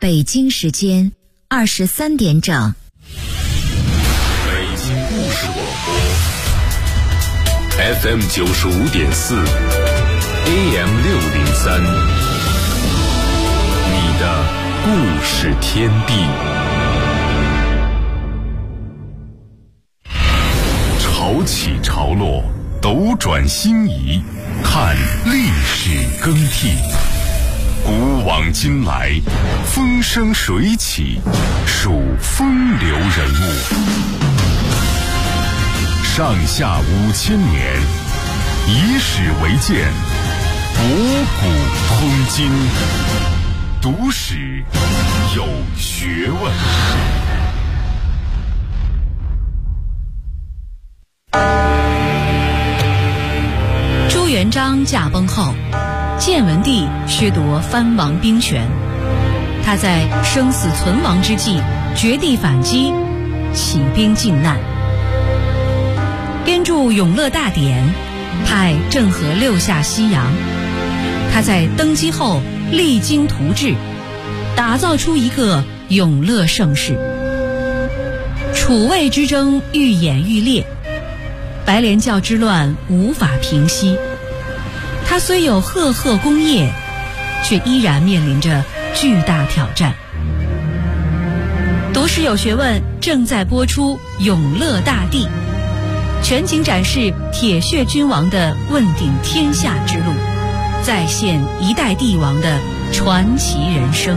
北京时间23点整。 北京故事广播 FM 95.4 AM 603，你的故事天地。潮起潮落，斗转星移，看历史更替。古往今来，风生水起，数风流人物。上下5000年，以史为鉴，博古通今，读史有学问。 朱元璋驾崩后，建文帝削夺藩王兵权，他在生死存亡之际绝地反击，起兵靖难，编著《永乐大典》，派郑和六下西洋。他在登基后励精图治，打造出一个永乐盛世。楚魏之争愈演愈烈，白莲教之乱无法平息。他虽有赫赫功业，却依然面临着巨大挑战。读史有学问正在播出《永乐大帝》，全景展示铁血君王的问鼎天下之路，再现一代帝王的传奇人生。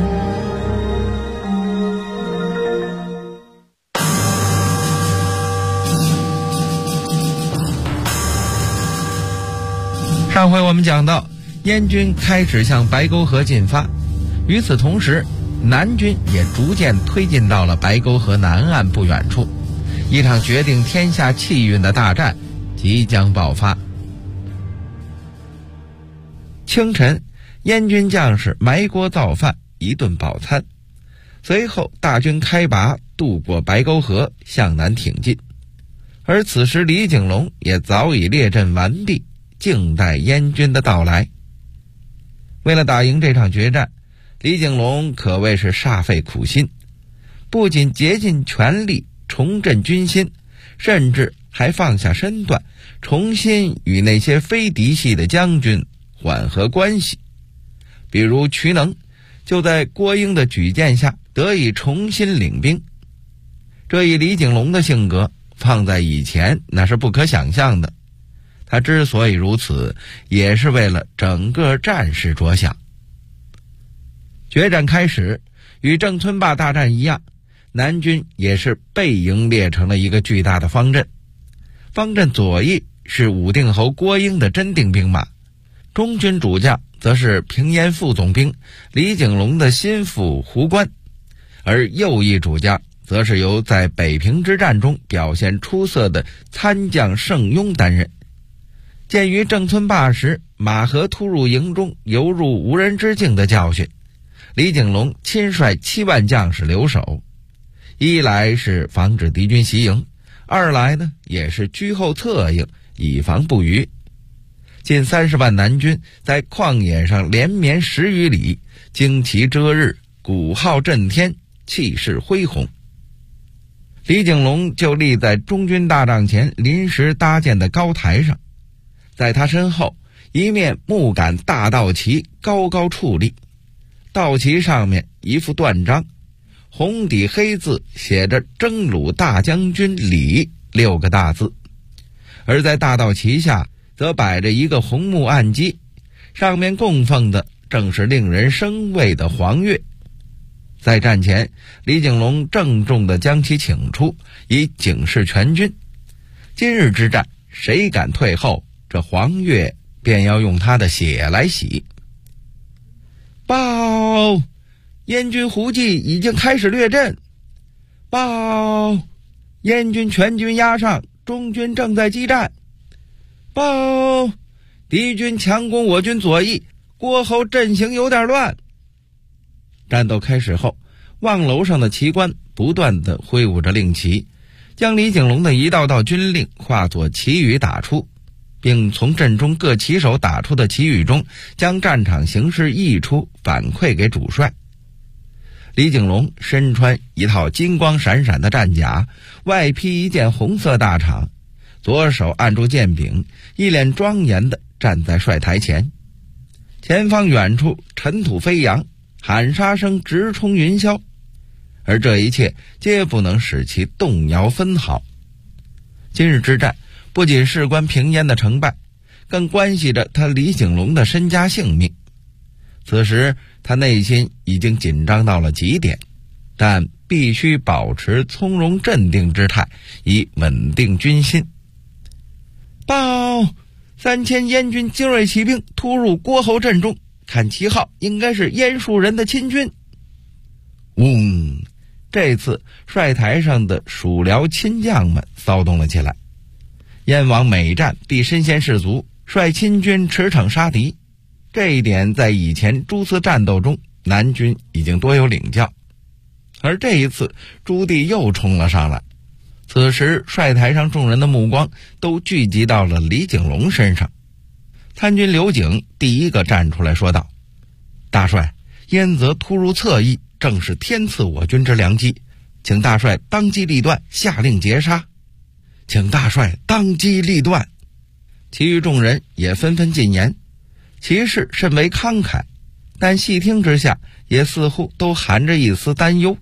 上回我们讲到，燕军开始向白沟河进发，与此同时，南军也逐渐推进到了白沟河南岸不远处，一场决定天下气运的大战即将爆发。清晨，燕军将士埋锅造饭，一顿饱餐，随后大军开拔，渡过白沟河，向南挺进。而此时李景隆也早已列阵完毕，静待燕军的到来。为了打赢这场决战，李景隆可谓是煞费苦心，不仅竭尽全力重振军心，甚至还放下身段，重新与那些非嫡系的将军缓和关系。比如瞿能就在郭英的举荐下得以重新领兵，这以李景隆的性格放在以前那是不可想象的。他之所以如此，也是为了整个战事着想。决战开始，与郑村坝大战一样，南军也是背营列成了一个巨大的方阵。方阵左翼是武定侯郭英的真定兵马，中军主将则是平燕副总兵李景隆的心腹胡关，而右翼主将则是由在北平之战中表现出色的参将盛庸担任。鉴于郑村坝时马和突入营中犹如无人之境的教训，李景隆亲率7万将士留守，一来是防止敌军袭营，二来呢也是居后策应，以防不虞。近30万南军在旷野上连绵10余里，旌旗遮日，鼓号震天，气势恢宏。李景隆就立在中军大帐前临时搭建的高台上，在他身后，一面木杆大道旗高高矗立，道旗上面一副断章，红底黑字写着征虏大将军李6个大字。而在大道旗下则摆着一个红木案基，上面供奉的正是令人生畏的黄钺。在战前，李景隆郑重地将其请出，以警示全军，今日之战谁敢退后，这黄钺便要用他的血来洗。报！燕军胡骑已经开始掠阵。报！燕军全军压上，中军正在激战。报！敌军强攻我军左翼，郭侯阵型有点乱。战斗开始后，望楼上的旗官不断地挥舞着令旗，将李景隆的一道道军令化作旗语打出，并从阵中各旗手打出的旗语中将战场形势译出，反馈给主帅。 李景龙身穿一套金光闪闪的战甲，外披一件红色大氅，左手按住剑柄，一脸庄严地站在帅台前。前方远处尘土飞扬，喊杀声直冲云霄，而这一切皆不能使其动摇分毫。今日之战不仅事关平燕的成败，更关系着他李景龙的身家性命。此时他内心已经紧张到了极点，但必须保持从容镇定之态，以稳定军心。报！3000燕军精锐骑兵突入郭侯阵中，看旗号应该是燕树人的亲军。嗡！这次帅台上的属辽亲将们骚动了起来。燕王每战必身先士卒，率亲军驰骋杀敌，这一点在以前诸次战斗中南军已经多有领教。而这一次朱棣又冲了上来，此时帅台上众人的目光都聚集到了李景龙身上。参军刘景第一个站出来说道：大帅，燕泽突入侧翼，正是天赐我军之良机，请大帅当机立断，下令截杀。请大帅当机立断。其余众人也纷纷进言，其事甚为慷慨，但细听之下也似乎都含着一丝担忧。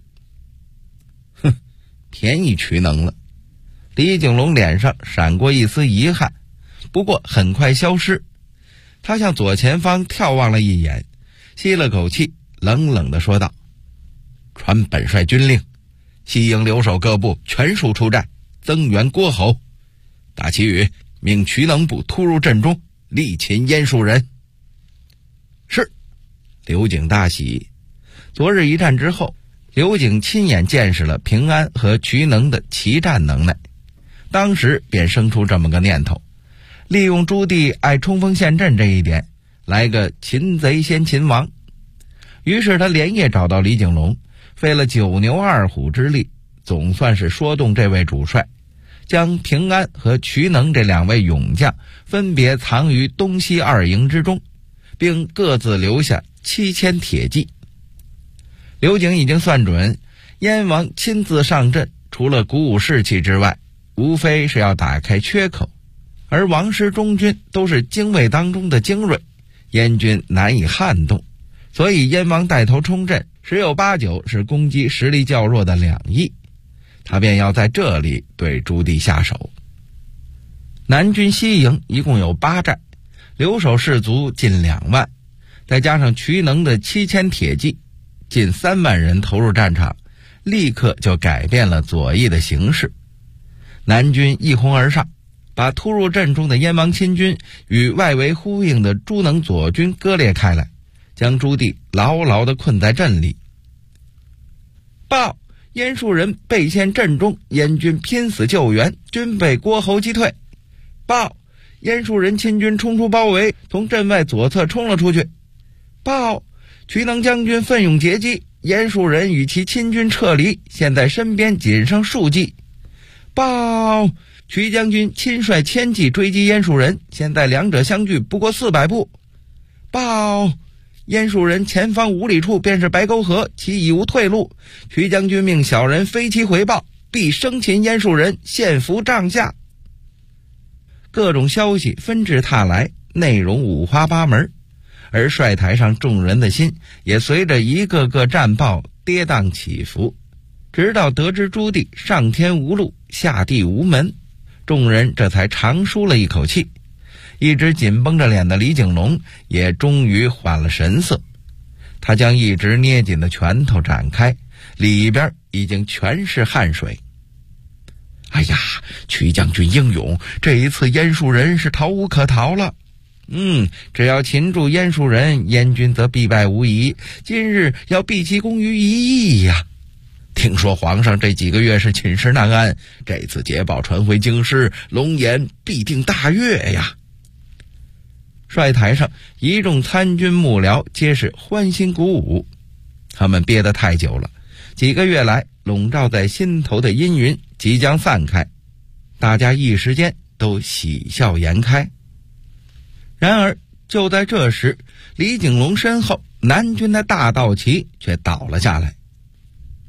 便宜渠能了。李景龙脸上闪过一丝遗憾，不过很快消失。他向左前方眺望了一眼，吸了口气，冷冷地说道：传本帅军令，西营留守各部全数出战，增援郭侯。大旗语命渠能部突入阵中，力擒燕树人。是。刘景大喜。昨日一战之后，刘景亲眼见识了平安和渠能的骑战能耐，当时便生出这么个念头，利用朱棣爱冲锋陷阵这一点，来个擒贼先擒王。于是他连夜找到李景龙，费了9牛2虎之力，总算是说动这位主帅，将平安和渠能这2位勇将分别藏于东西2营之中，并各自留下7000铁骑。刘景已经算准，燕王亲自上阵，除了鼓舞士气之外，无非是要打开缺口，而王师中军都是精卫当中的精锐，燕军难以撼动，所以燕王带头冲阵，十有八九是攻击实力较弱的两翼，他便要在这里对朱棣下手。南军西营一共有8寨，留守士卒近2万，再加上渠能的7000铁骑，近3万人投入战场，立刻就改变了左翼的形势。南军一哄而上，把突入阵中的燕王亲军与外围呼应的朱能左军割裂开来，将朱棣牢牢地困在阵里。报！燕树人被陷阵中，燕军拼死救援，均被郭侯击退。报！燕树人亲军冲出包围，从阵外左侧冲了出去。报！渠能将军奋勇截击，燕树人与其亲军撤离，现在身边仅剩数骑。报！渠将军亲率1000骑追击燕树人，现在两者相距不过400步。报！燕树人前方5里处便是白沟河，其已无退路，渠将军命小人飞骑回报，必生擒燕树人，献俘帐下。各种消息纷至沓来，内容五花八门，而帅台上众人的心也随着一个个战报跌宕起伏，直到得知朱棣上天无路，下地无门，众人这才长舒了一口气。一直紧绷着脸的李景龙也终于缓了神色，他将一直捏紧的拳头展开，里边已经全是汗水。哎呀，渠将军英勇，这一次燕树人是逃无可逃了。只要擒住燕树人，燕军则必败无疑，今日要毕其功于一役呀。听说皇上这几个月是寝食难安，这次捷报传回京师，龙颜必定大悦呀。帅台上一众参军幕僚皆是欢欣鼓舞，他们憋得太久了，几个月来笼罩在心头的阴云即将散开，大家一时间都喜笑颜开。然而就在这时，李景龙身后南军的大道旗却倒了下来，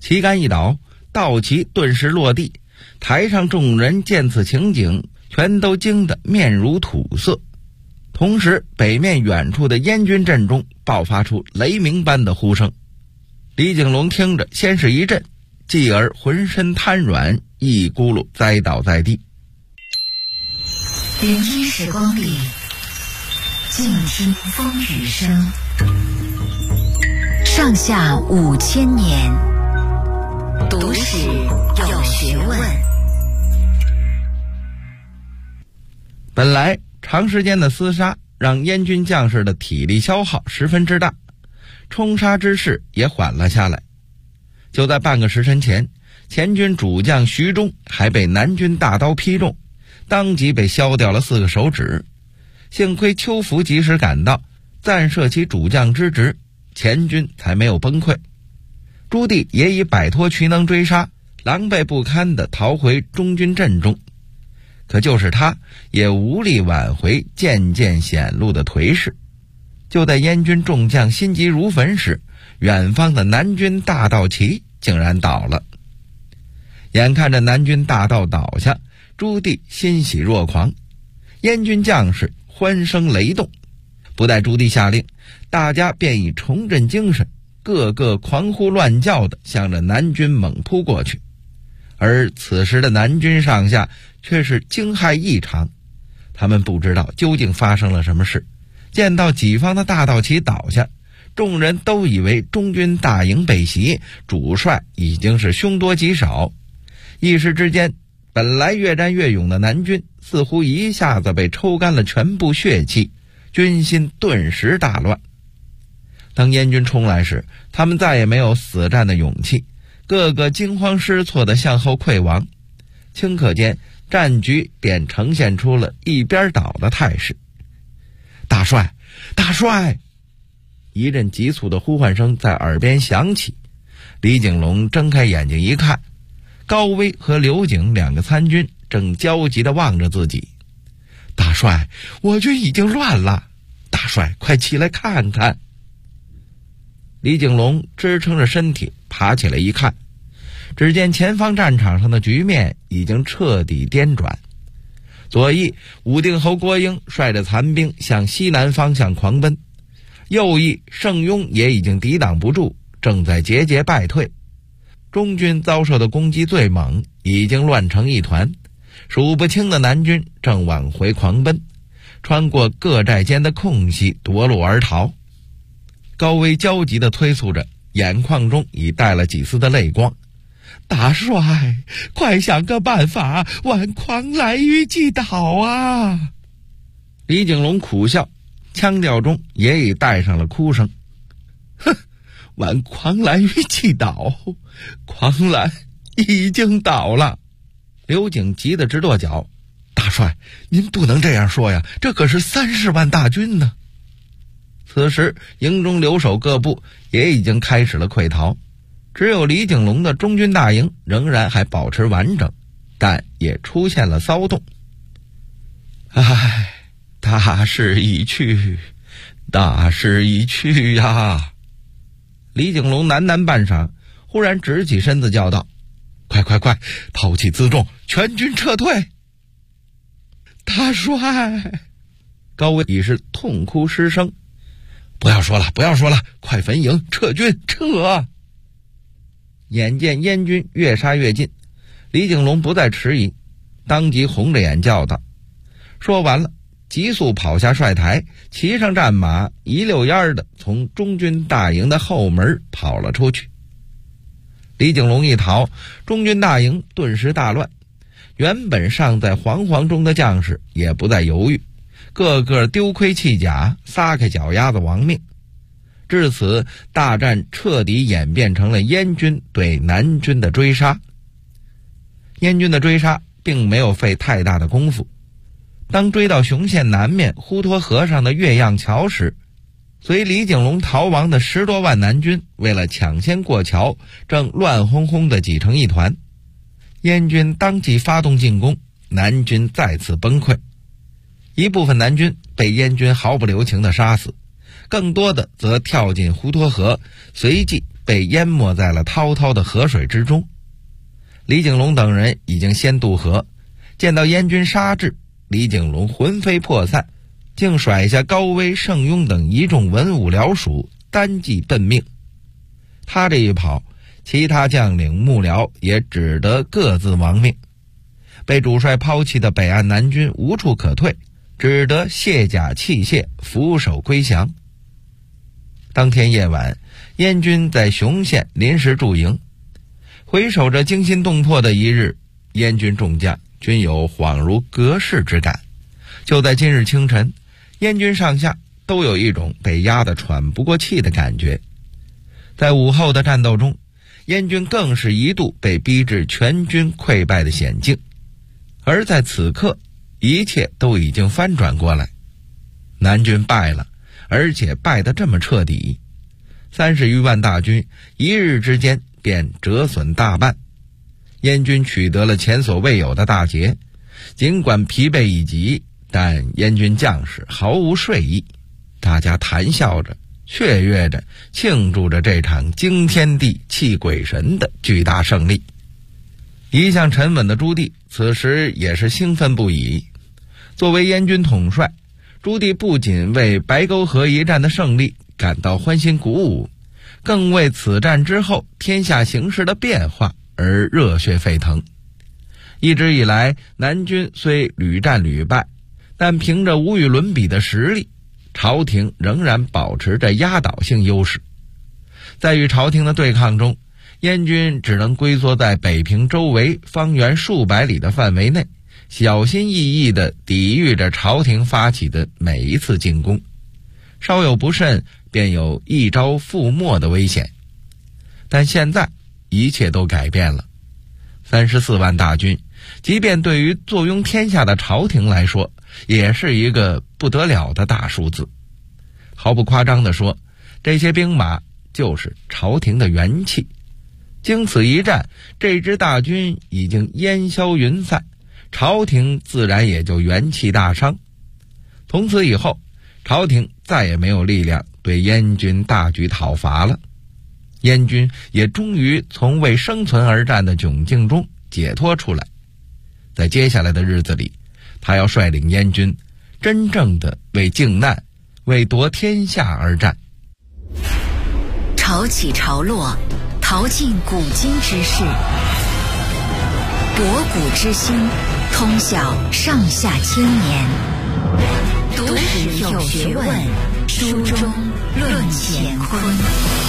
旗杆一倒，道旗顿时落地，台上众人见此情景，全都惊得面如土色。同时北面远处的燕军阵中爆发出雷鸣般的呼声。李景龙听着先是一震，继而浑身瘫软，一咕噜栽倒在地。 聆听时光里，静听风雨声。上下5000年，读史有学问。 本来长时间的厮杀让燕军将士的体力消耗十分之大，冲杀之势也缓了下来。就在半个时辰前，前军主将徐忠还被南军大刀劈中，当即被削掉了4个手指。幸亏邱福及时赶到，暂赦其主将之职，前军才没有崩溃。朱棣也已摆脱渠能追杀，狼狈不堪地逃回中军阵中。可就是他也无力挽回渐渐显露的颓势。就在燕军众将心急如焚时，远方的南军大道旗竟然倒了。眼看着南军大道倒下，朱棣欣喜若狂，燕军将士欢声雷动。不待朱棣下令，大家便已重振精神，个个狂呼乱叫地向着南军猛扑过去。而此时的南军上下却是惊骇异常，他们不知道究竟发生了什么事。见到己方的大道旗倒下，众人都以为中军大营被袭，主帅已经是凶多吉少。一时之间，本来越战越勇的南军似乎一下子被抽干了全部血气，军心顿时大乱。当燕军冲来时，他们再也没有死战的勇气，个个惊慌失措地向后溃亡。顷刻间，战局便呈现出了一边倒的态势。大帅，大帅！一阵急促的呼唤声在耳边响起。李景龙睁开眼睛一看，高威和刘景2个参军正焦急地望着自己。大帅，我军已经乱了！大帅，快起来看看！李景龙支撑着身体爬起来一看，只见前方战场上的局面已经彻底颠转。左翼武定侯郭英率着残兵向西南方向狂奔，右翼盛庸也已经抵挡不住，正在节节败退。中军遭受的攻击最猛，已经乱成一团，数不清的南军正往回狂奔，穿过各寨间的空隙夺路而逃。高威焦急地催促着，眼眶中已带了几丝的泪光。大帅，快想个办法，挽狂澜于既倒啊！李景龙苦笑，腔调中也已带上了哭声。哼，挽狂澜于既倒，狂澜已经倒了。刘景急得直跺脚。大帅，您不能这样说呀，这可是30万大军呢。此时营中留守各部也已经开始了溃逃，只有李景龙的中军大营仍然还保持完整，但也出现了骚动。唉，大势已去，大势已去呀！李景龙喃喃半晌，忽然直起身子叫道：快，抛弃辎重，全军撤退！大帅！高威已是痛哭失声。不要说了，快焚营，撤军，撤！眼见燕军越杀越近，李景龙不再迟疑，当即红着眼叫道。说完了，急速跑下帅台，骑上战马，一溜烟的从中军大营的后门跑了出去。李景龙一逃，中军大营顿时大乱，原本尚在惶惶中的将士也不再犹豫，个个丢盔弃甲，撒开脚丫子亡命。至此，大战彻底演变成了燕军对南军的追杀。燕军的追杀并没有费太大的功夫。当追到雄县南面滹沱河上的岳阳桥时，随李景龙逃亡的10多万南军为了抢先过桥，正乱哄哄地挤成一团。燕军当即发动进攻，南军再次崩溃。一部分南军被燕军毫不留情地杀死，更多的则跳进滹沱河，随即被淹没在了滔滔的河水之中。李景龙等人已经先渡河，见到燕军杀至，李景龙魂飞魄散，竟甩下高威、盛庸等一众文武僚属，单骑奔命。他这一跑，其他将领幕僚也只得各自亡命。被主帅抛弃的北岸南军无处可退，只得卸甲弃械，俯首归降。当天夜晚，燕军在雄县临时驻营。回首着惊心动魄的一日，燕军众将均有恍如隔世之感。就在今日清晨，燕军上下都有一种被压得喘不过气的感觉。在午后的战斗中，燕军更是一度被逼至全军溃败的险境。而在此刻，一切都已经翻转过来，南军败了，而且败得这么彻底，30余万大军一日之间便折损大半。燕军取得了前所未有的大捷，尽管疲惫已极，但燕军将士毫无睡意，大家谈笑着，雀跃着，庆祝着这场惊天地泣鬼神的巨大胜利。一向沉稳的朱棣此时也是兴奋不已。作为燕军统帅，朱棣不仅为白沟河一战的胜利感到欢欣鼓舞，更为此战之后天下形势的变化而热血沸腾。一直以来，南军虽屡战屡败，但凭着无与伦比的实力，朝廷仍然保持着压倒性优势。在与朝廷的对抗中，燕军只能龟缩在北平周围方圆数百里的范围内，小心翼翼地抵御着朝廷发起的每一次进攻，稍有不慎便有一朝覆没的危险。但现在一切都改变了，34万大军，即便对于坐拥天下的朝廷来说，也是一个不得了的大数字。毫不夸张地说，这些兵马就是朝廷的元气。经此一战，这支大军已经烟消云散，朝廷自然也就元气大伤。从此以后，朝廷再也没有力量对燕军大举讨伐了。燕军也终于从为生存而战的窘境中解脱出来。在接下来的日子里，他要率领燕军真正的为靖难、为夺天下而战。 潮起潮落，淘尽古今之事，博古之心，通晓上下千年。读史有学问，书中论乾坤。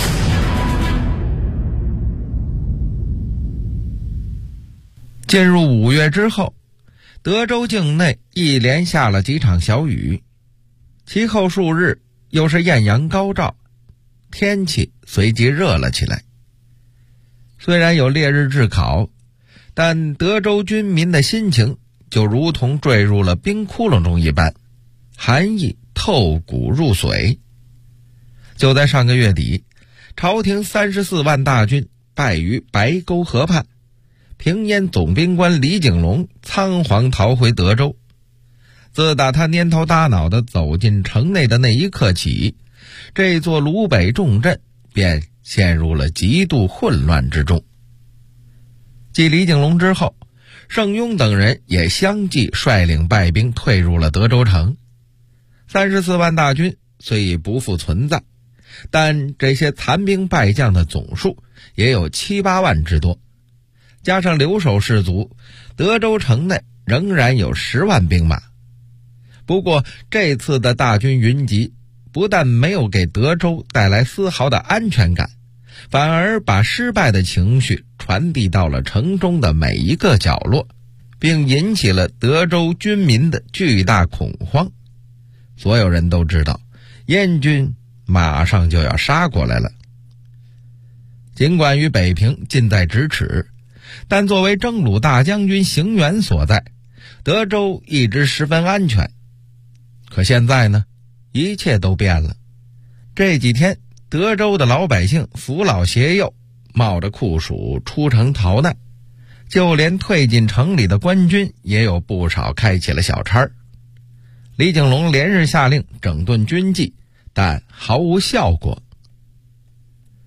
进入5月之后，德州境内一连下了几场小雨，其后数日又是艳阳高照，天气随即热了起来。虽然有烈日炙烤，但德州军民的心情就如同坠入了冰窟窿中一般，寒意透骨入髓。就在上个月底，朝廷34万大军败于白沟河畔，平燕总兵官李景龙仓皇逃回德州。自打他蔫头耷脑地走进城内的那一刻起，这座鲁北重镇便陷入了极度混乱之中。继李景龙之后，盛庸等人也相继率领败兵退入了德州城。34万大军虽已不复存在，但这些残兵败将的总数也有7、8万之多，加上留守士卒，德州城内仍然有10万兵马。不过这次的大军云集，不但没有给德州带来丝毫的安全感，反而把失败的情绪传递到了城中的每一个角落，并引起了德州军民的巨大恐慌。所有人都知道，燕军马上就要杀过来了。尽管与北平近在咫尺，但作为征虏大将军行辕所在，德州一直十分安全。可现在呢，一切都变了。这几天，德州的老百姓扶老携幼，冒着酷暑出城逃难，就连退进城里的官军也有不少开起了小差。李景龙连日下令整顿军纪，但毫无效果。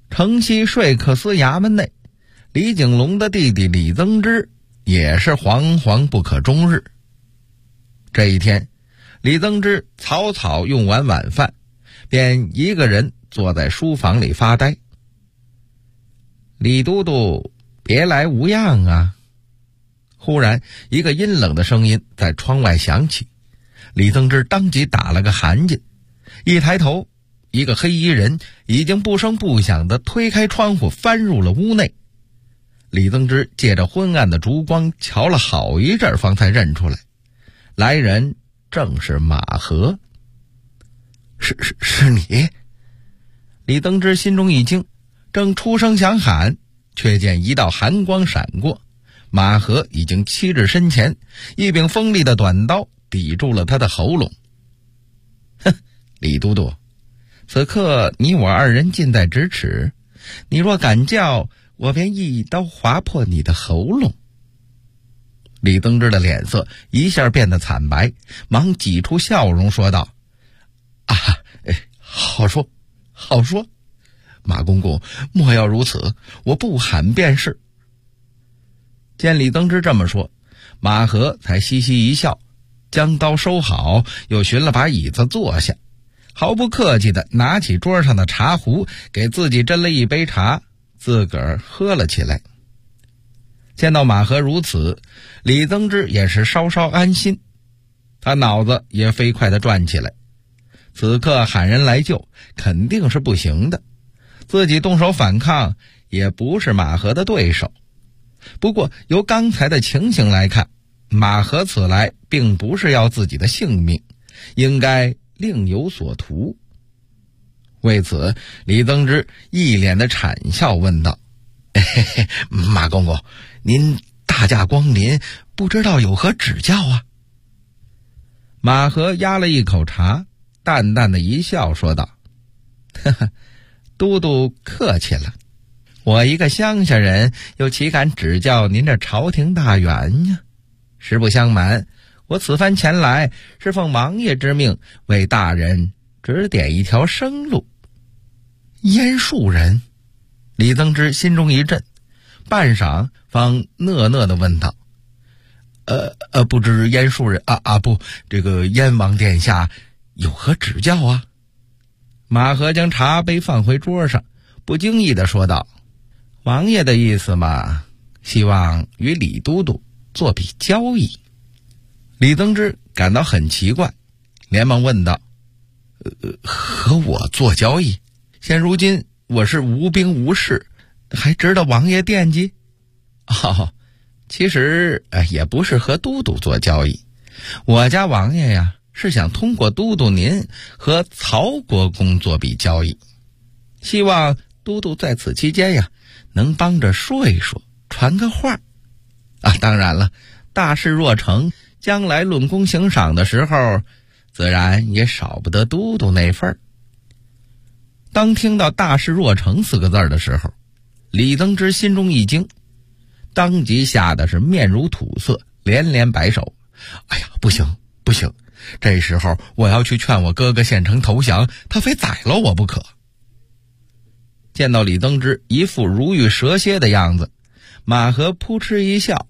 城西说客司衙门内，李景龙的弟弟李增之也是惶惶不可终日。这一天，李增之草草用完晚饭，便一个人坐在书房里发呆。李都督别来无恙啊！忽然一个阴冷的声音在窗外响起，李增之当即打了个寒噤，一抬头，一个黑衣人已经不声不响地推开窗户翻入了屋内。李增之借着昏暗的烛光瞧了好一阵，方才认出来，来人正是马和。是你？李增之心中一惊，正出声想喊，却见一道寒光闪过，马和已经欺至身前，一柄锋利的短刀抵住了他的喉咙。哼，李都督，此刻你我二人近在咫尺，你若敢叫，我便一刀划破你的喉咙。李增之的脸色一下变得惨白，忙挤出笑容说道：好说好说，马公公莫要如此，我不喊便是。见李增之这么说，马和才嘻嘻一笑，将刀收好，又寻了把椅子坐下，毫不客气地拿起桌上的茶壶，给自己斟了一杯茶，自个儿喝了起来。见到马和如此，李增之也是稍稍安心，他脑子也飞快地转起来。此刻喊人来救肯定是不行的，自己动手反抗也不是马和的对手。不过由刚才的情形来看，马和此来并不是要自己的性命，应该另有所图。为此，李增之一脸的谄笑问道：马公公，您大驾光临，不知道有何指教啊？马和压了一口茶，淡淡的一笑说道：都督客气了，我一个乡下人又岂敢指教您这朝廷大员呀？实不相瞒，我此番前来是奉王爷之命，为大人指点一条生路。燕树人？李增之心中一震，半晌方讷讷地问道：不知燕树人不，这个燕王殿下有何指教啊？马和将茶杯放回桌上，不经意地说道：王爷的意思嘛，希望与李都督做笔交易。李增之感到很奇怪，连忙问道：和我做交易？现如今我是无兵无势，还值得王爷惦记？其实也不是和都督做交易，我家王爷呀，是想通过都督您和曹国公做笔交易，希望都督在此期间呀，能帮着说一说，传个话。当然了，大事若成，将来论功行赏的时候，自然也少不得都督那份儿。当听到大事若成4个字的时候，李增之心中一惊，当即吓得是面如土色，连连摆手：不行不行，这时候我要去劝我哥哥献城投降，他非宰了我不可。见到李增之一副如遇蛇蝎的样子，马和扑哧一笑：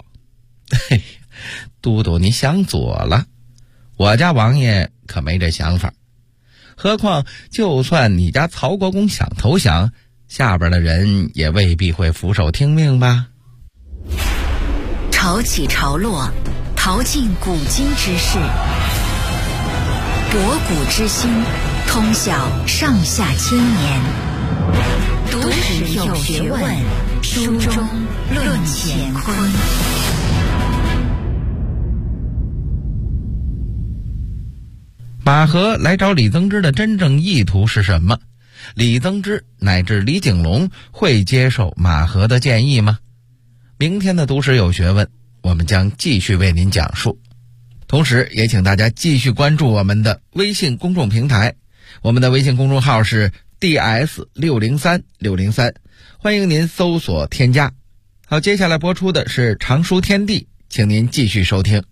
都督你想左了，我家王爷可没这想法。何况就算你家曹国公想投降，下边的人也未必会俯首听命吧。 潮起潮落，淘尽古今之事，博古之心，通晓上下千年。读史有学问，书中论乾坤。 马和来找李增之的真正意图是什么？李增之乃至李景龙会接受马和的建议吗？明天的读史有学问，我们将继续为您讲述。同时也请大家继续关注我们的微信公众平台，我们的微信公众号是 DS603603，欢迎您搜索添加。好，接下来播出的是常书天地，请您继续收听。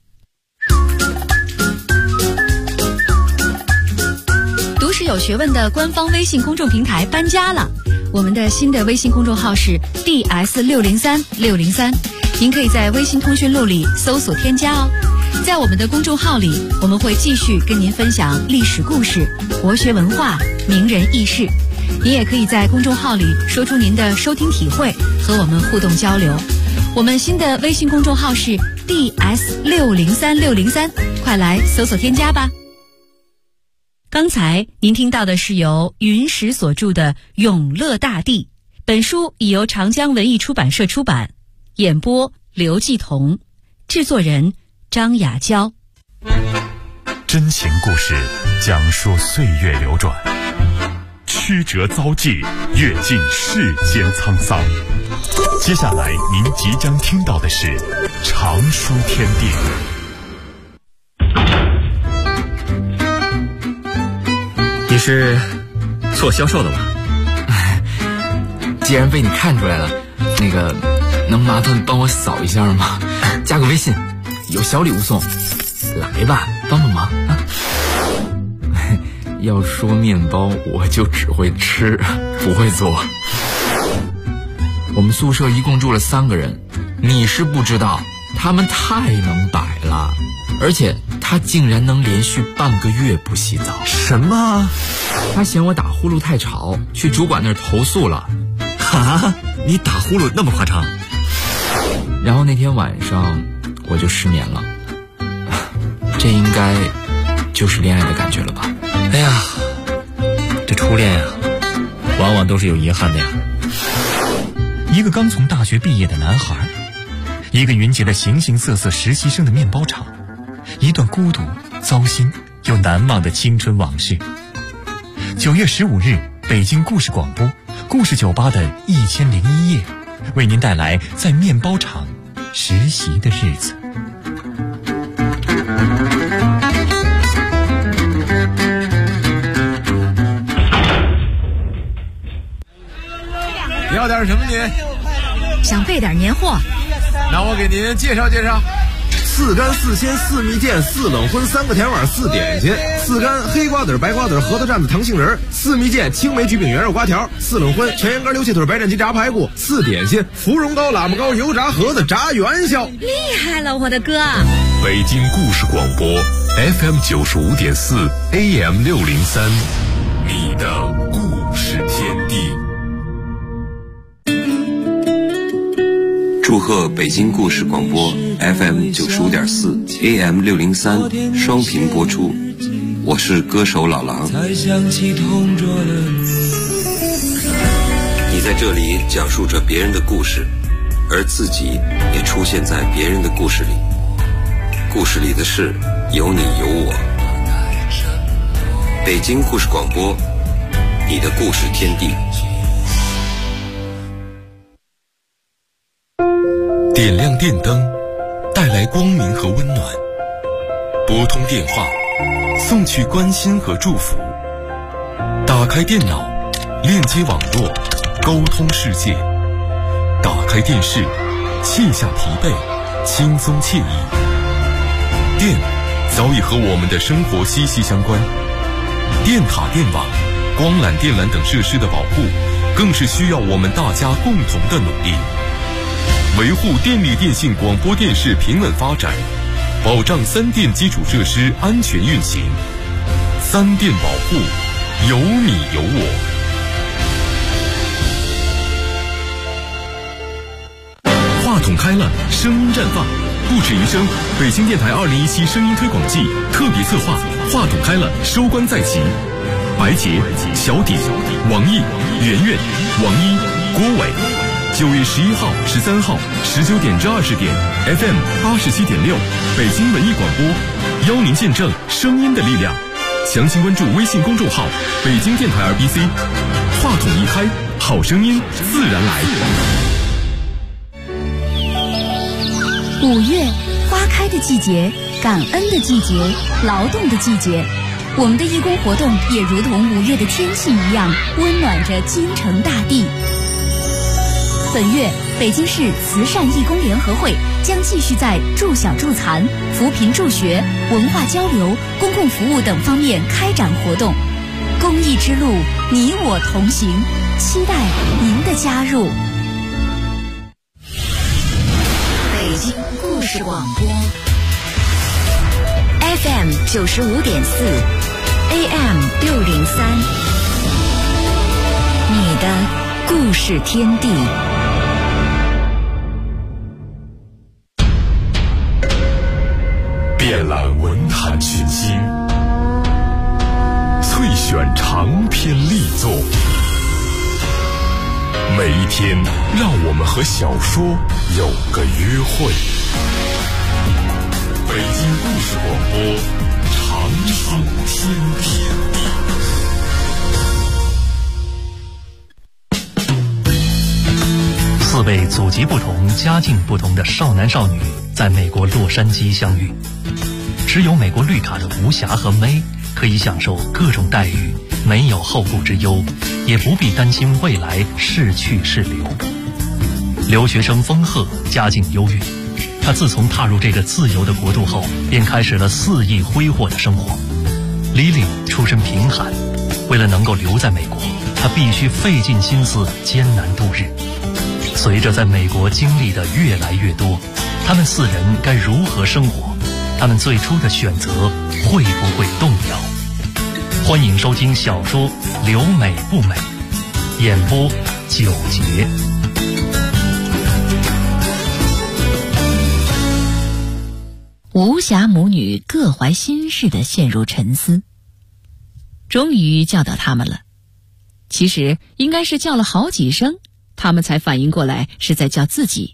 读史有学问的官方微信公众平台搬家了， 我们的新的微信公众号是 DS603603，您可以在微信通讯录里搜索添加哦。在我们的公众号里，我们会继续跟您分享历史故事、国学文化、名人轶事。您也可以在公众号里说出您的收听体会，和我们互动交流。我们新的微信公众号是 DS603603，快来搜索添加吧。刚才您听到的是由云石所著的《永乐大帝》，本书已由长江文艺出版社出版，演播刘继彤，制作人张雅娇。 真情故事讲述岁月流转，曲折遭际，阅尽世间沧桑。接下来您即将听到的是长书天地。 你是做销售的吧？ 既然被你看出来了，能麻烦帮我扫一下吗？加个微信，有小礼物送，来吧，帮帮忙啊！要说面包，我就只会吃，不会做。我们宿舍一共住了3个人，你是不知道，他们太能摆了，而且他竟然能连续半个月不洗澡。 什么？ 他嫌我打呼噜太吵，去主管那儿投诉了。 哈，你打呼噜那么夸张？ 然后那天晚上我就失眠了，这应该就是恋爱的感觉了吧？ 哎呀，这初恋呀，往往都是有遗憾的呀。 一个刚从大学毕业的男孩，一个云集了形形色色实习生的面包厂，一段孤独、糟心又难忘的青春往事。9月15日，北京故事广播故事酒吧的1001夜，为您带来在面包厂实习的日子。 你要点什么您？ 想备点年货， 那我给您介绍介绍。4干4鲜4蜜饯4冷荤3个甜碗4点心，4干黑瓜子白瓜子核桃蘸子糖杏仁，4蜜饯青梅焗饼圆肉瓜条，4冷荤全羊肝溜切腿白斩鸡炸排骨，4点心芙蓉糕喇嘛糕油炸盒子炸元宵。 厉害了我的哥！ 北京故事广播 FM 95.4 AM 603，你的故事天地。 祝贺北京故事广播 FM 95.4 AM 603双频播出，我是歌手老狼。你在这里讲述着别人的故事，而自己也出现在别人的故事里，故事里的事有你有我。北京故事广播，你的故事天地。 点亮电灯，带来光明和温暖；拨通电话，送去关心和祝福；打开电脑，链接网络，沟通世界；打开电视，卸下疲惫，轻松惬意。电早已和我们的生活息息相关，电塔、电网、光缆、电缆等设施的保护，更是需要我们大家共同的努力。维护电力电信广播电视平稳发展，保障3电基础设施安全运行。3电保护，有你有我。话筒开了，声音绽放，不止于声。北京电台2017声音推广季特别策划，话筒开了，收官在即。白洁、小点、王毅、圆圆、王一、郭伟。9月11号、13号19点至20点 FM 87.6北京文艺广播，邀您见证声音的力量。详情关注微信公众号北京电台RBC。话筒一开，好声音自然来。 5月，花开的季节，感恩的季节，劳动的季节。我们的义工活动也如同5月的天气一样，温暖着京城大地。本月，北京市慈善义工联合会将继续在助小助残、扶贫助学、文化交流、公共服务等方面开展活动。 公益之路，你我同行，期待您的加入。 北京故事广播 FM 95.4 AM 603，你的故事天地。 遍览文坛群星，萃选长篇力作，每一天让我们和小说有个约会。北京故事广播，长寿天地。 4位祖籍不同、家境不同的少男少女在美国洛杉矶相遇，持有美国绿卡的吴霞和May可以享受各种待遇，没有后顾之忧，也不必担心未来是去是留。留学生丰赫家境优越，他自从踏入这个自由的国度后，便开始了肆意挥霍的生活。Lily 出身贫寒，为了能够留在美国，他必须费尽心思艰难度日。随着在美国经历的越来越多，他们4人该如何生活？他们最初的选择会不会动摇？欢迎收听小说《留美不美》，演播9节。 吴霞母女各怀心事地陷入沉思，终于叫到他们了。其实应该是叫了好几声，他们才反应过来是在叫自己。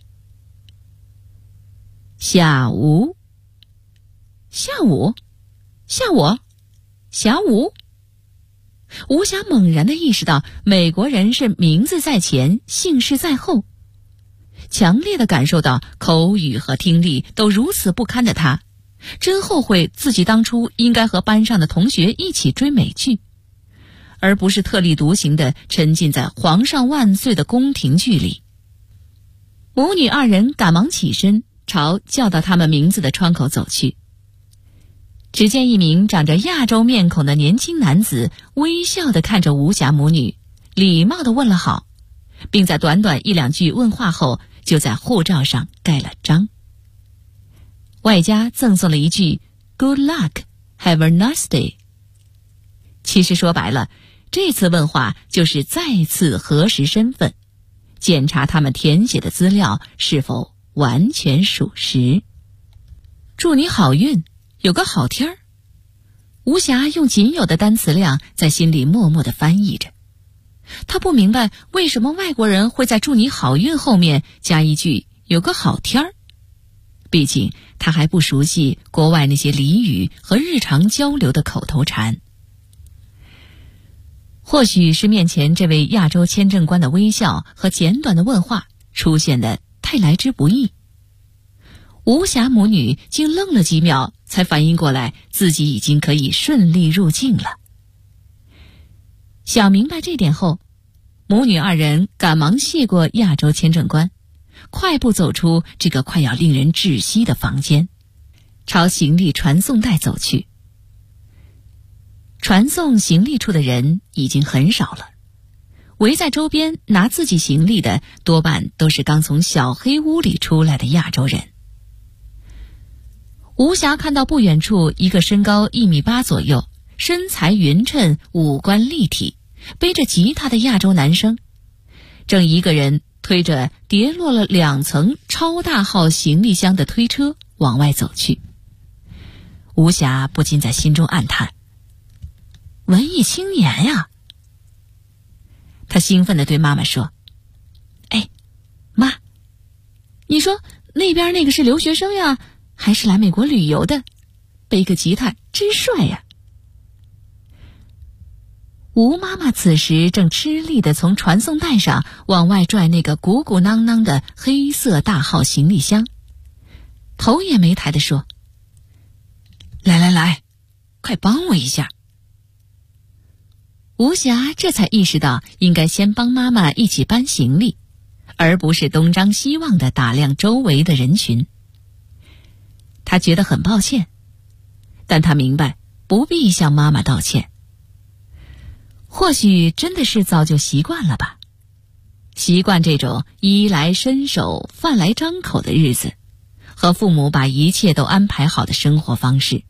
夏吴，夏武，夏我，霞吴。吴霞猛然地意识到，美国人是名字在前，姓氏在后。强烈地感受到口语和听力都如此不堪的他，真后悔自己当初应该和班上的同学一起追美剧，而不是特立独行地沉浸在皇上万岁的宫廷剧里。母女2人赶忙起身，朝叫到他们名字的窗口走去。只见一名长着亚洲面孔的年轻男子微笑地看着吴霞母女，礼貌地问了好，并在短短1-2句问话后，就在护照上盖了章，外加赠送了一句 Good luck, have a nice day。 其实说白了，这次问话就是再次核实身份，检查他们填写的资料是否完全属实。祝你好运，有个好天儿。吴霞用仅有的单词量在心里默默地翻译着。他不明白为什么外国人会在祝你好运后面加一句有个好天儿，毕竟他还不熟悉国外那些俚语和日常交流的口头禅。或许是面前这位亚洲签证官的微笑和简短的问话出现的太来之不易，吴霞母女竟愣了几秒，才反应过来自己已经可以顺利入境了。想明白这点后，母女2人赶忙谢过亚洲签证官，快步走出这个快要令人窒息的房间，朝行李传送带走去。传送行李处的人已经很少了，围在周边拿自己行李的多半都是刚从小黑屋里出来的亚洲人。吴霞看到不远处一个身高1.8米左右，身材匀称，五官立体，背着吉他的亚洲男生，正一个人推着跌落了2层超大号行李箱的推车往外走去。吴霞不禁在心中暗叹，文艺青年呀。他兴奋地对妈妈说，哎，妈，你说那边那个是留学生呀，还是来美国旅游的？背个吉他真帅呀。吴妈妈此时正吃力地从传送带上往外拽那个鼓鼓囊囊的黑色大号行李箱，头也没抬地说，来来来，快帮我一下。吴霞这才意识到应该先帮妈妈一起搬行李，而不是东张西望地打量周围的人群。她觉得很抱歉，但她明白不必向妈妈道歉。 或许真的是早就习惯了吧，习惯这种衣来伸手饭来张口的日子，和父母把一切都安排好的生活方式。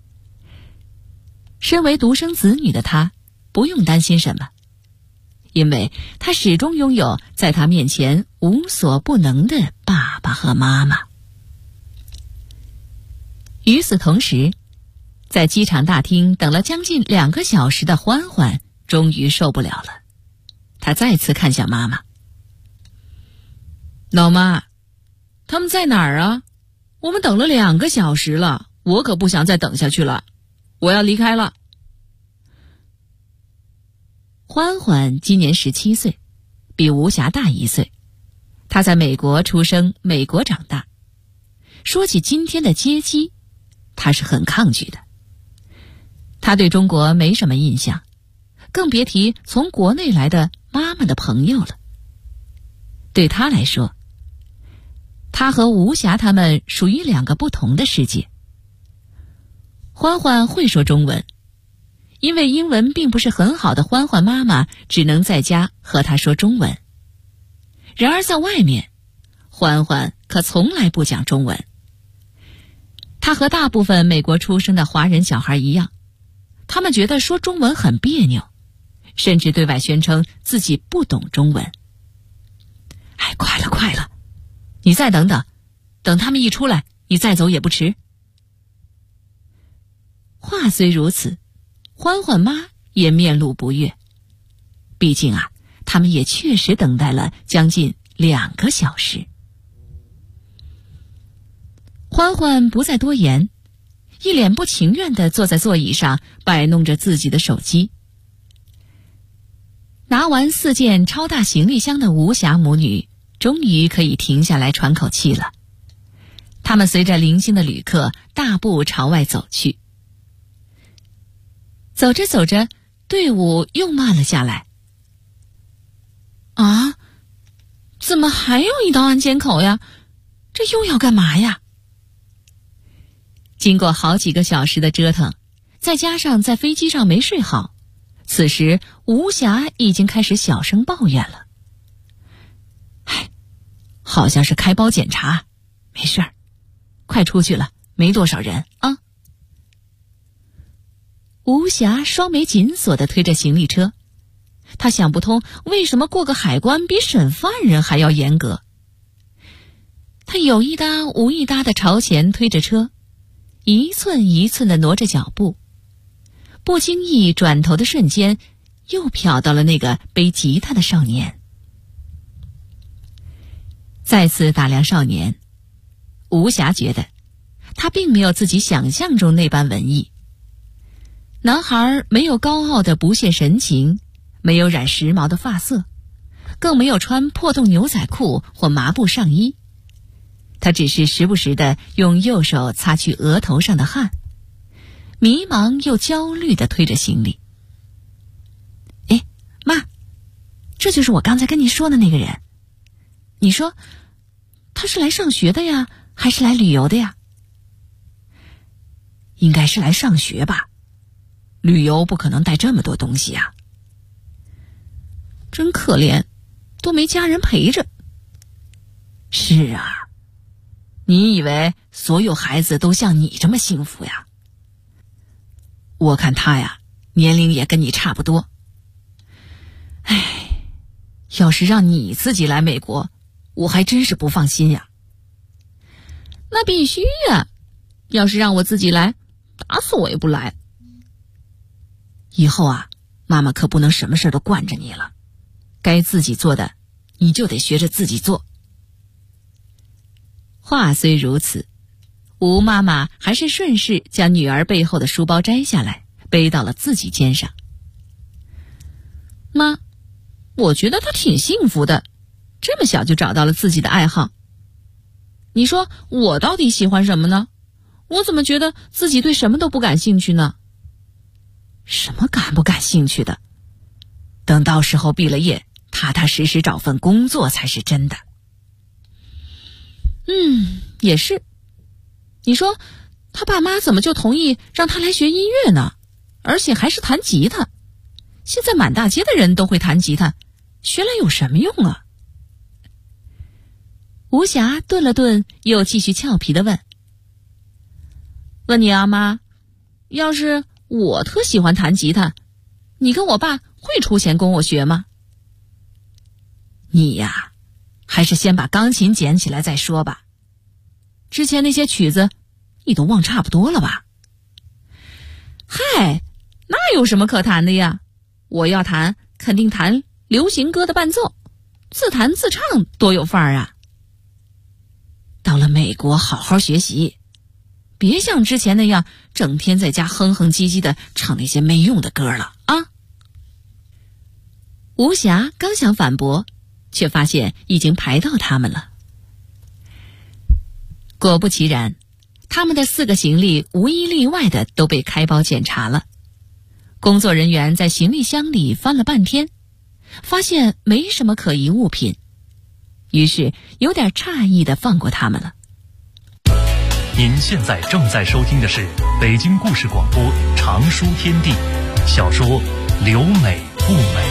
身为独生子女的他不用担心什么，因为他始终拥有在他面前无所不能的爸爸和妈妈。与此同时，在机场大厅等了将近2个小时的欢欢终于受不了了，他再次看向妈妈。老妈，他们在哪儿啊？我们等了2个小时了，我可不想再等下去了，我要离开了。欢欢今年17岁，比吴霞大1岁。他在美国出生，美国长大。说起今天的接机，他是很抗拒的。他对中国没什么印象，更别提从国内来的妈妈的朋友了。对他来说，他和吴霞他们属于2个不同的世界。欢欢会说中文，因为英文并不是很好的欢欢妈妈只能在家和他说中文。然而在外面，欢欢可从来不讲中文。他和大部分美国出生的华人小孩一样，他们觉得说中文很别扭，甚至对外宣称自己不懂中文。哎，快了，你再等等，等他们一出来，你再走也不迟。话虽如此，欢欢妈也面露不悦。毕竟啊，他们也确实等待了将近2个小时。欢欢不再多言，一脸不情愿地坐在座椅上，摆弄着自己的手机。拿完4件超大行李箱的吴霞母女终于可以停下来喘口气了。他们随着零星的旅客大步朝外走去。走着走着，队伍又慢了下来。啊，怎么还有一道安检口呀？这又要干嘛呀？经过好几个小时的折腾，再加上在飞机上没睡好，此时吴霞已经开始小声抱怨了。唉，好像是开包检查，没事儿，快出去了，没多少人啊。吴霞双眉紧锁地推着行李车，她想不通为什么过个海关比审犯人还要严格。她有一搭无一搭地朝前推着车，一寸一寸地挪着脚步，不经意转头的瞬间，又瞟到了那个背吉他的少年。再次打量少年，吴霞觉得他并没有自己想象中那般文艺。男孩没有高傲的不屑神情，没有染时髦的发色，更没有穿破洞牛仔裤或麻布上衣。他只是时不时地用右手擦去额头上的汗，迷茫又焦虑地推着行李。哎，妈，这就是我刚才跟你说的那个人。你说他是来上学的呀，还是来旅游的呀？应该是来上学吧，旅游不可能带这么多东西呀。真可怜，都没家人陪着。是啊，你以为所有孩子都像你这么幸福呀？我看他呀，年龄也跟你差不多。唉，要是让你自己来美国，我还真是不放心呀。那必须呀，要是让我自己来，打死我也不来。以后啊，妈妈可不能什么事都惯着你了，该自己做的，你就得学着自己做。话虽如此，吴妈妈还是顺势将女儿背后的书包摘下来，背到了自己肩上。妈，我觉得她挺幸福的，这么小就找到了自己的爱好。你说我到底喜欢什么呢？我怎么觉得自己对什么都不感兴趣呢？什么感不感兴趣的？等到时候毕了业，踏踏实实找份工作才是真的。也是。你说他爸妈怎么就同意让他来学音乐呢？而且还是弹吉他。 现在满大街的人都会弹吉他，学来有什么用啊？吴霞顿了顿，又继续俏皮地问：问你啊妈，要是我特喜欢弹吉他，你跟我爸会出钱供我学吗？你呀，还是先把钢琴捡起来再说吧。之前那些曲子你都忘差不多了吧？嗨，那有什么可弹的呀？我要弹肯定弹流行歌的伴奏，自弹自唱多有范儿啊。到了美国好好学习，别像之前那样整天在家哼哼唧唧的唱那些没用的歌了啊。吴霞刚想反驳，却发现已经排到他们了。果不其然，他们的4个行李无一例外的都被开包检查了。工作人员在行李箱里翻了半天，发现没什么可疑物品，于是有点诧异地放过他们了。 您现在正在收听的是北京故事广播长书天地小说《留美不美》。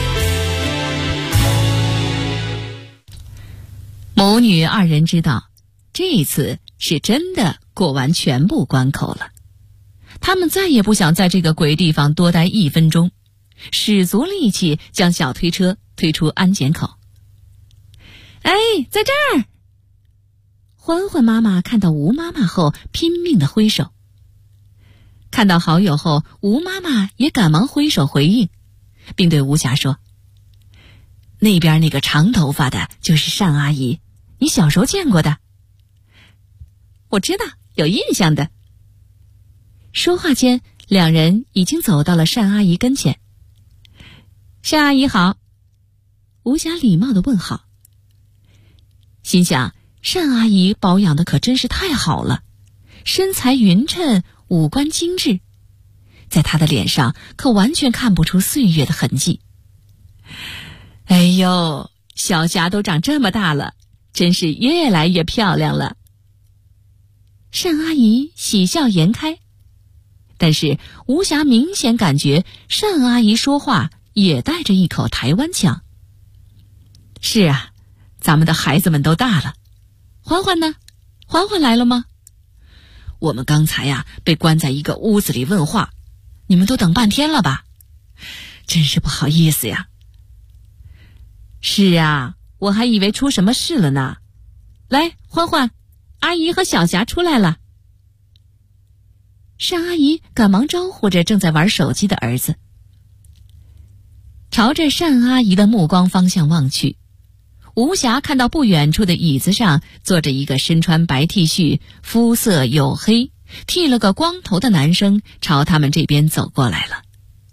母女2人知道，这一次是真的过完全部关口了。他们再也不想在这个鬼地方多待1分钟，使足力气将小推车推出安检口。哎，在这儿！欢欢妈妈看到吴妈妈后拼命地挥手。看到好友后，吴妈妈也赶忙挥手回应，并对吴霞说：那边那个长头发的就是单阿姨，你小时候见过的。我知道，有印象的。说话间，2人已经走到了单阿姨跟前。单阿姨好。吴霞礼貌地问好。心想，单阿姨保养的可真是太好了，身材匀称，五官精致，在她的脸上可完全看不出岁月的痕迹。哎呦，小霞都长这么大了，真是越来越漂亮了。单阿姨喜笑颜开，但是吴霞明显感觉单阿姨说话也带着一口台湾腔。是啊，咱们的孩子们都大了。欢欢呢？欢欢来了吗？我们刚才呀，被关在一个屋子里问话，你们都等半天了吧？真是不好意思呀。是啊，我还以为出什么事了呢。来，欢欢，阿姨和小霞出来了。单阿姨赶忙招呼着正在玩手机的儿子。朝着单阿姨的目光方向望去，吴霞看到不远处的椅子上坐着一个身穿白 T 恤、肤色黝黑、剃了个光头的男生，朝他们这边走过来了。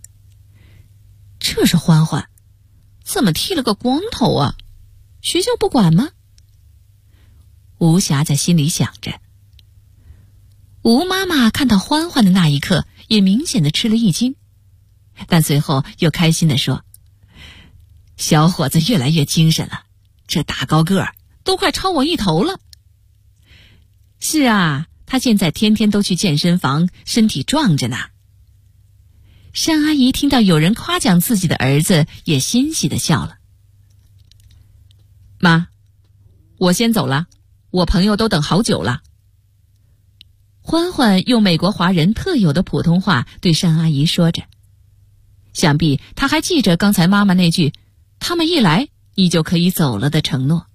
这是欢欢，怎么剃了个光头啊？学校不管吗？吴霞在心里想着。吴妈妈看到欢欢的那一刻，也明显的吃了一惊，但随后又开心地说：小伙子越来越精神了，这大高个儿都快超我一头了。是啊，他现在天天都去健身房，身体壮着呢。单阿姨听到有人夸奖自己的儿子，也欣喜地笑了。妈，我先走了，我朋友都等好久了。欢欢用美国华人特有的普通话对单阿姨说着，想必他还记着刚才妈妈那句他们一来你就可以走了的承诺。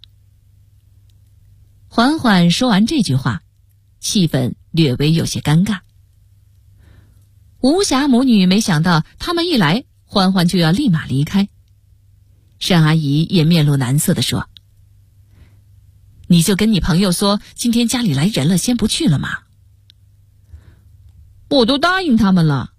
欢欢说完这句话，气氛略微有些尴尬。吴霞母女没想到他们一来，欢欢就要立马离开。单阿姨也面露难色地说：你就跟你朋友说今天家里来人了，先不去了嘛。我都答应他们了。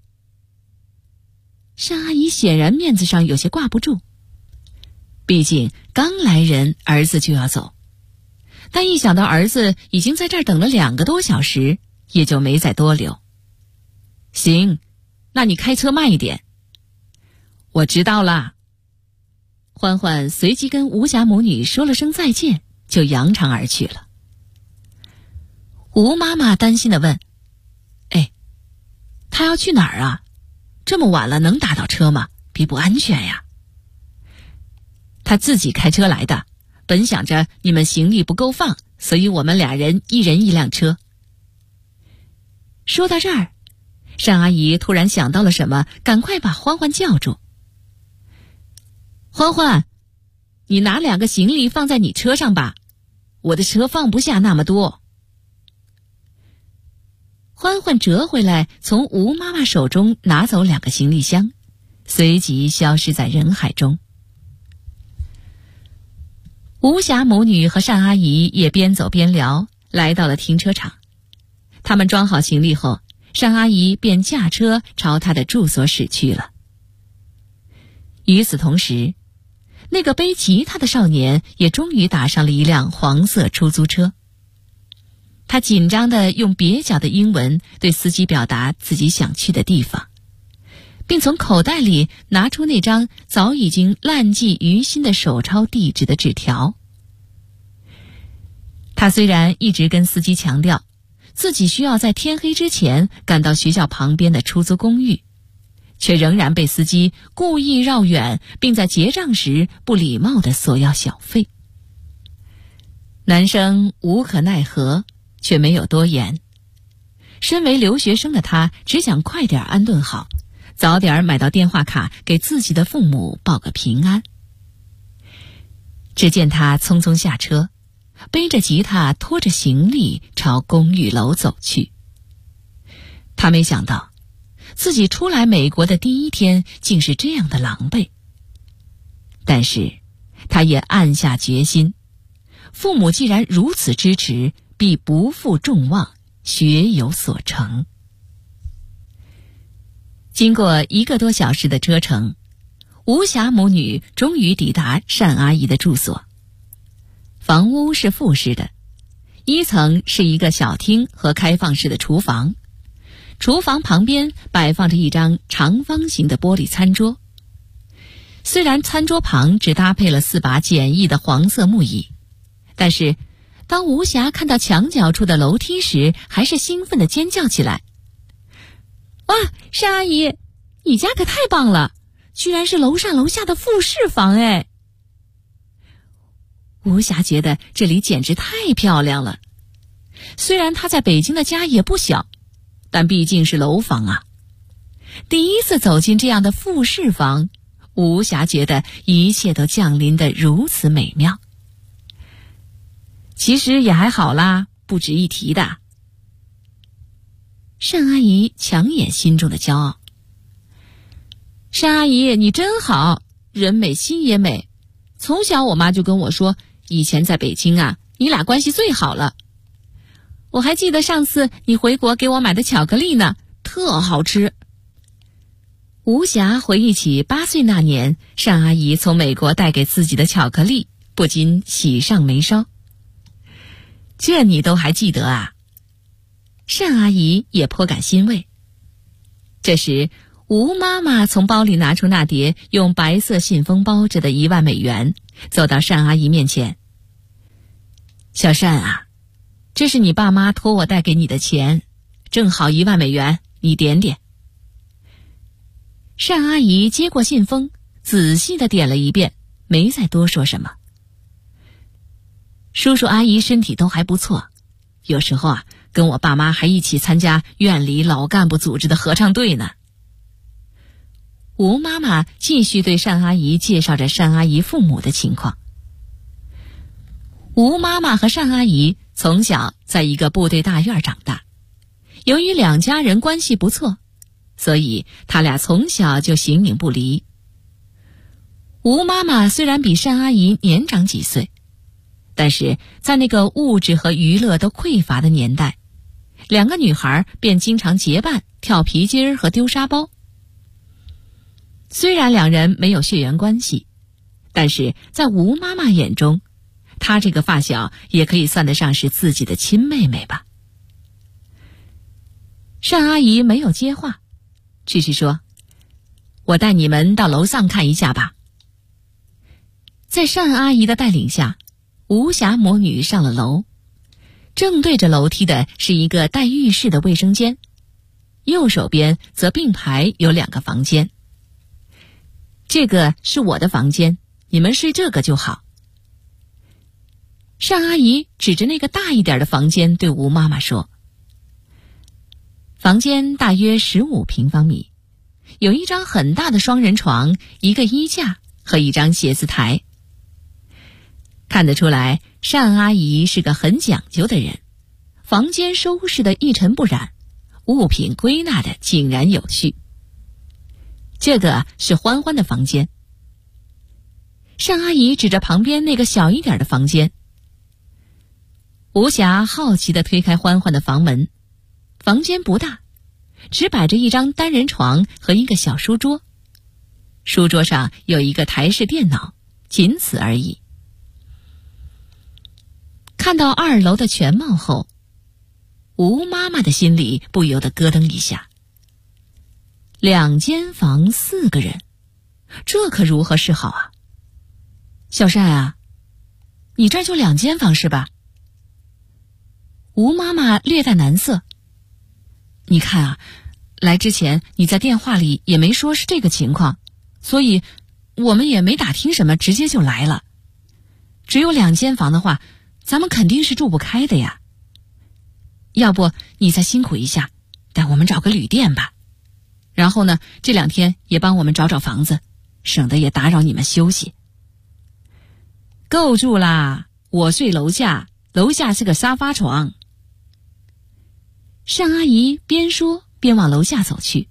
单阿姨显然面子上有些挂不住，毕竟刚来人，儿子就要走，但一想到儿子已经在这儿等了2个多小时，也就没再多留。行，那你开车慢一点。我知道啦。欢欢随即跟吴霞母女说了声再见，就扬长而去了。吴妈妈担心地问：他要去哪儿啊？这么晚了能打到车吗？ 并不安全呀。他自己开车来的，本想着你们行李不够放，所以我们俩人一人一辆车。说到这儿，单阿姨突然想到了什么，赶快把欢欢叫住。欢欢，你拿2个行李放在你车上吧，我的车放不下那么多。欢欢折回来，从吴妈妈手中拿走2个行李箱，随即消失在人海中。吴霞母女和单阿姨也边走边聊，来到了停车场。他们装好行李后，单阿姨便驾车朝她的住所驶去了。与此同时，那个背吉他的少年也终于打上了一辆黄色出租车。他紧张地用蹩脚的英文对司机表达自己想去的地方，并从口袋里拿出那张早已经烂迹于心的手抄地址的纸条。他虽然一直跟司机强调自己需要在天黑之前赶到学校旁边的出租公寓，却仍然被司机故意绕远，并在结账时不礼貌地索要小费。男生无可奈何，却没有多言。身为留学生的他只想快点安顿好，早点买到电话卡给自己的父母报个平安。只见他匆匆下车，背着吉他拖着行李朝公寓楼走去。他没想到自己出来美国的第1天竟是这样的狼狈，但是他也暗下决心，父母既然如此支持，必不负众望，学有所成。经过1个多小时的车程，吴霞母女终于抵达单阿姨的住所。房屋是复式的，1层是一个小厅和开放式的厨房，厨房旁边摆放着一张长方形的玻璃餐桌。虽然餐桌旁只搭配了4把简易的黄色木椅，但是当吴霞看到墙角处的楼梯时，还是兴奋地尖叫起来。哇，单阿姨，你家可太棒了，居然是楼上楼下的复式房哎！吴霞觉得这里简直太漂亮了。虽然她在北京的家也不小，但毕竟是楼房啊。第一次走进这样的复式房，吴霞觉得一切都降临得如此美妙。其实也还好啦，不值一提的。单阿姨强掩心中的骄傲。单阿姨，你真好，人美心也美。从小我妈就跟我说，以前在北京啊，你俩关系最好了。我还记得上次你回国给我买的巧克力呢，特好吃。吴霞回忆起8岁那年，单阿姨从美国带给自己的巧克力，不禁喜上眉梢。这你都还记得啊？单阿姨也颇感欣慰。这时，吴妈妈从包里拿出那叠用白色信封包着的1万美元，走到单阿姨面前。小单啊，这是你爸妈托我带给你的钱，正好1万美元，你点点。单阿姨接过信封，仔细地点了一遍，没再多说什么。叔叔阿姨身体都还不错，有时候啊，跟我爸妈还一起参加院里老干部组织的合唱队呢。吴妈妈继续对单阿姨介绍着单阿姨父母的情况。吴妈妈和单阿姨从小在一个部队大院长大，由于2家人关系不错，所以他俩从小就形影不离。吴妈妈虽然比单阿姨年长几岁，但是在那个物质和娱乐都匮乏的年代，2个女孩便经常结伴跳皮筋和丢沙包。虽然2人没有血缘关系，但是在吴妈妈眼中，她这个发小也可以算得上是自己的亲妹妹吧。单阿姨没有接话，只是说，我带你们到楼上看一下吧。在单阿姨的带领下，吴霞母女上了楼。正对着楼梯的是一个带浴室的卫生间，右手边则并排有2个房间。 这个是我的房间，你们睡这个就好。单阿姨指着那个大一点的房间对吴妈妈说。房间大约15平方米，有一张很大的双人床，一个衣架和一张写字台。看得出来，单阿姨是个很讲究的人，房间收拾得一尘不染，物品归纳得井然有序。这个是欢欢的房间。单阿姨指着旁边那个小一点的房间。吴霞好奇地推开欢欢的房门，房间不大，只摆着一张单人床和一个小书桌，书桌上有一个台式电脑，仅此而已。看到2楼的全貌后，吴妈妈的心里不由得咯噔一下。2间房4个人，这可如何是好啊？小单啊，你这就2间房是吧？吴妈妈略带难色。你看啊，来之前你在电话里也没说是这个情况，所以我们也没打听什么，直接就来了。只有2间房的话，咱们肯定是住不开的呀。要不你再辛苦一下，带我们找个旅店吧。然后呢，这2天也帮我们找找房子，省得也打扰你们休息。够住啦，我睡楼下，楼下是个沙发床。单阿姨边说边往楼下走去，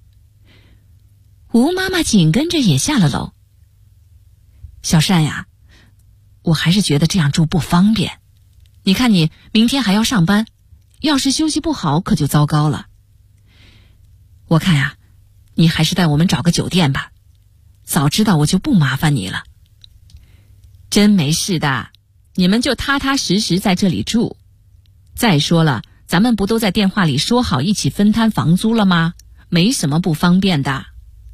吴妈妈紧跟着也下了楼。小单呀，我还是觉得这样住不方便。你看你明天还要上班，要是休息不好可就糟糕了。我看呀，你还是带我们找个酒店吧，早知道我就不麻烦你了。真没事的，你们就踏踏实实在这里住。再说了，咱们不都在电话里说好一起分摊房租了吗？没什么不方便的。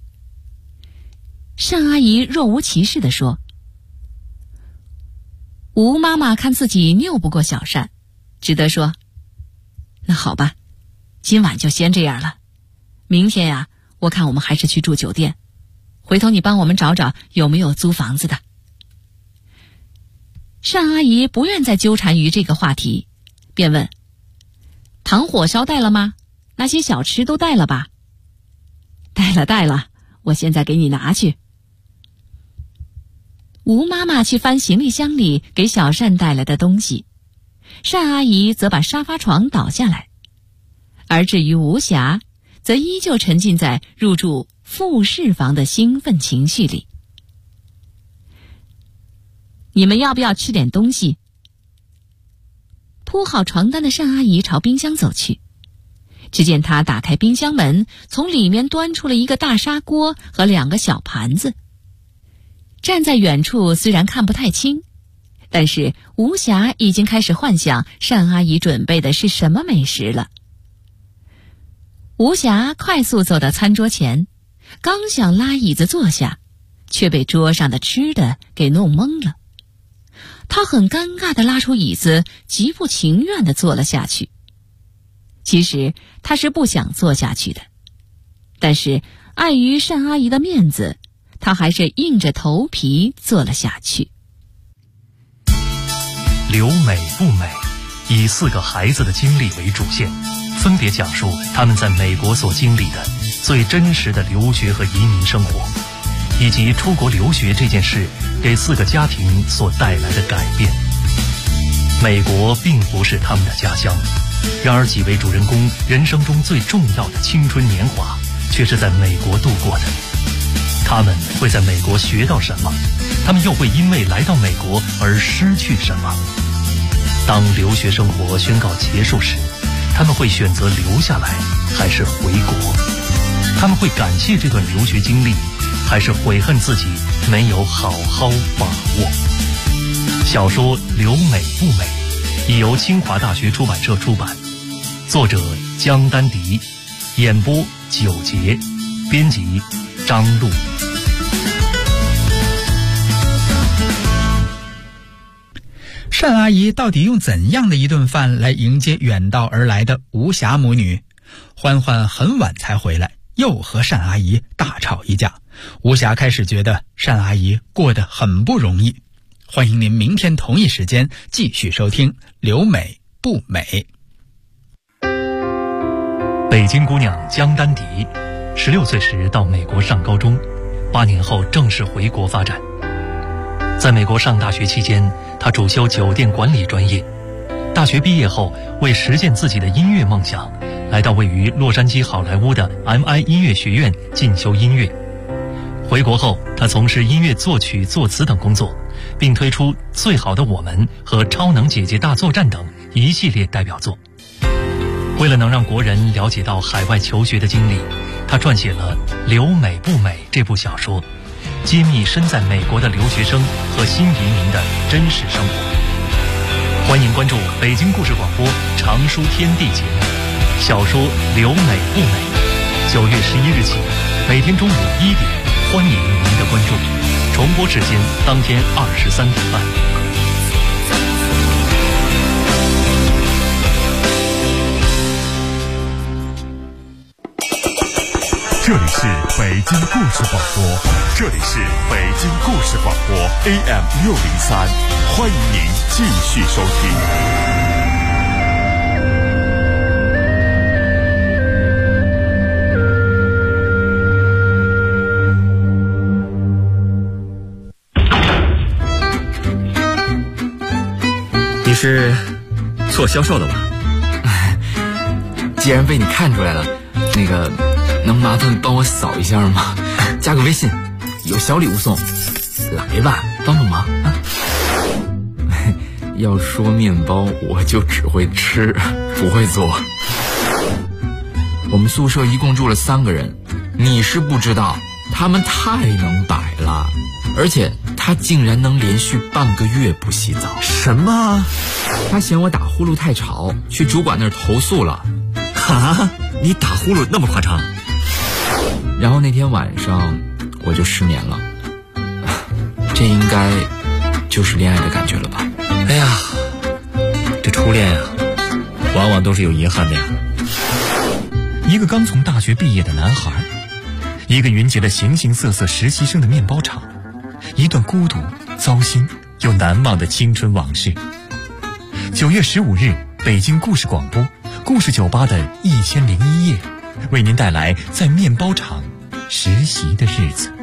单阿姨若无其事地说。吴妈妈看自己拗不过小单，只得说，那好吧，今晚就先这样了。明天呀，我看我们还是去住酒店，回头你帮我们找找有没有租房子的。单阿姨不愿再纠缠于这个话题，便问，糖火烧带了吗？那些小吃都带了吧？带了，我现在给你拿去。吴妈妈去翻行李箱里给小单带来的东西，单阿姨则把沙发床倒下来，而至于吴霞，则依旧沉浸在入住复式房的兴奋情绪里。你们要不要吃点东西？铺好床单的单阿姨朝冰箱走去，只见她打开冰箱门，从里面端出了一个大砂锅和2个小盘子。站在远处虽然看不太清，但是吴霞已经开始幻想单阿姨准备的是什么美食了。吴霞快速走到餐桌前，刚想拉椅子坐下，却被桌上的吃的给弄懵了。她很尴尬地拉出椅子，极不情愿地坐了下去。其实她是不想坐下去的，但是碍于单阿姨的面子，她还是硬着头皮坐了下去。 留美不美，以4个孩子的经历为主线，分别讲述他们在美国所经历的最真实的留学和移民生活，以及出国留学这件事给4个家庭所带来的改变。美国并不是他们的家乡，然而几位主人公人生中最重要的青春年华却是在美国度过的。他们会在美国学到什么？他们又会因为来到美国而失去什么？当留学生活宣告结束时，他们会选择留下来还是回国？他们会感谢这段留学经历，还是悔恨自己没有好好把握？小说《留美不美》已由清华大学出版社出版，作者江丹迪，演播9节，编辑张璐。 单阿姨到底用怎样的一顿饭来迎接远道而来的吴霞母女？欢欢很晚才回来，又和单阿姨大吵一架， 吴霞开始觉得单阿姨过得很不容易。欢迎您明天同一时间继续收听《留美不美》。 北京姑娘江丹迪，16岁时到美国上高中，8年后正式回国发展。在美国上大学期间，她主修酒店管理专业。大学毕业后，为实现自己的音乐梦想，来到位于洛杉矶好莱坞的 MI 音乐学院进修音乐。回国后，她从事音乐作曲、作词等工作，并推出《最好的我们》和《超能姐姐大作战》等一系列代表作。为了能让国人了解到海外求学的经历，她撰写了《留美不美》这部小说，揭秘身在美国的留学生和新移民的真实生活。欢迎关注北京故事广播常书天地节目，小说《留美不美》，9月11日起，每天中午1点，欢迎您的关注。重播时间当天23点半。 这里是北京故事广播，这里是北京故事广播 AM603，欢迎您继续收听。 你是做销售的吧？ 既然被你看出来了，能麻烦帮我扫一下吗？加个微信，有小礼物送，来吧，帮帮忙啊！要说面包，我就只会吃，不会做。我们宿舍一共住了3个人，你是不知道，他们太能摆了，而且他竟然能连续半个月不洗澡。 什么？ 他嫌我打呼噜太吵，去主管那儿投诉了。 哈？你打呼噜那么夸张？ 然后那天晚上我就失眠了，这应该就是恋爱的感觉了吧？ 哎呀，这初恋啊，往往都是有遗憾的呀。 一个刚从大学毕业的男孩，一个云集了形形色色实习生的面包厂，一段孤独、糟心又难忘的青春往事。9月15日，北京故事广播故事酒吧的1001夜，为您带来在面包厂实习的日子。